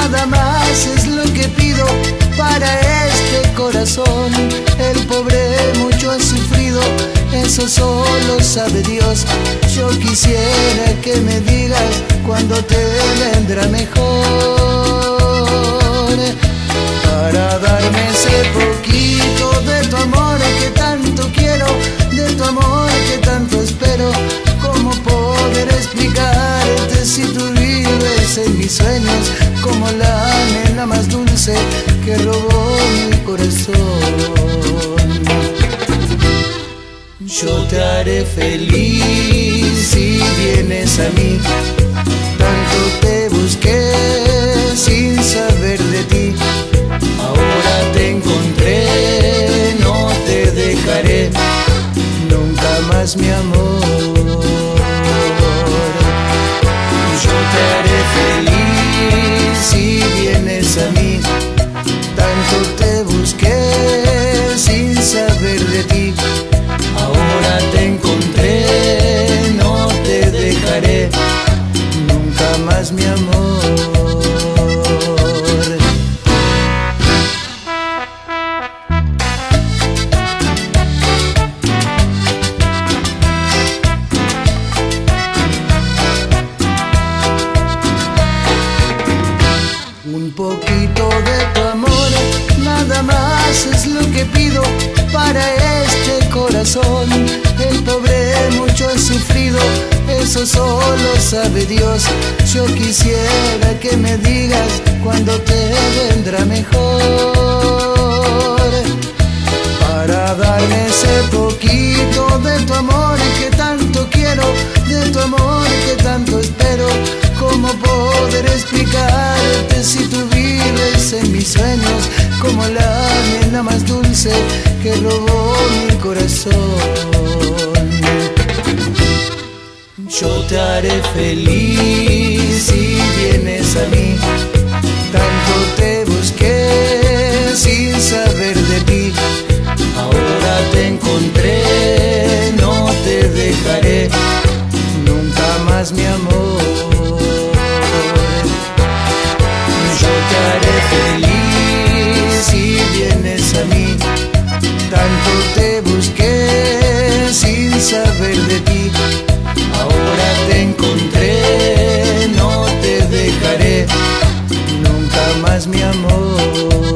nada más es lo que pido para este corazón. El pobre mucho ha sufrido, eso solo sabe Dios. Yo quisiera que me digas cuándo te vendrá mejor, para darme ese poquito de tu amor que tanto quiero, de tu amor que tanto espero. ¿Cómo poder explicarte si tú vives en mis sueños, como la nena más dulce que robó mi corazón? Yo te haré feliz si vienes a mí. Tanto te busqué sin saber de ti. Ahora te encontré, no te dejaré nunca más, mi amor. Yo te haré feliz si vienes a mí. Tanto te busqué sin saber de ti. Ahora te encontré, no te dejaré nunca más, mi amor. Un poquito de tu amor, nada más es lo que pido para este corazón. El pobre mucho ha sufrido, eso solo sabe Dios. Yo quisiera que me digas cuándo te vendrá mejor, para darme ese poquito de tu amor que tanto quiero, de tu amor que tanto espero. ¿Cómo poder explicarte si tú vives en mis sueños, como la nena más dulce que robó mi corazón? Yo te haré feliz si vienes a mí. Tanto te busqué sin saber de ti. Ahora te encontré, no te dejaré nunca más, mi amor. Yo te haré feliz si vienes a mí. Tanto te busqué sin saber de ti. Ahora te encontré, no te dejaré nunca más, mi amor.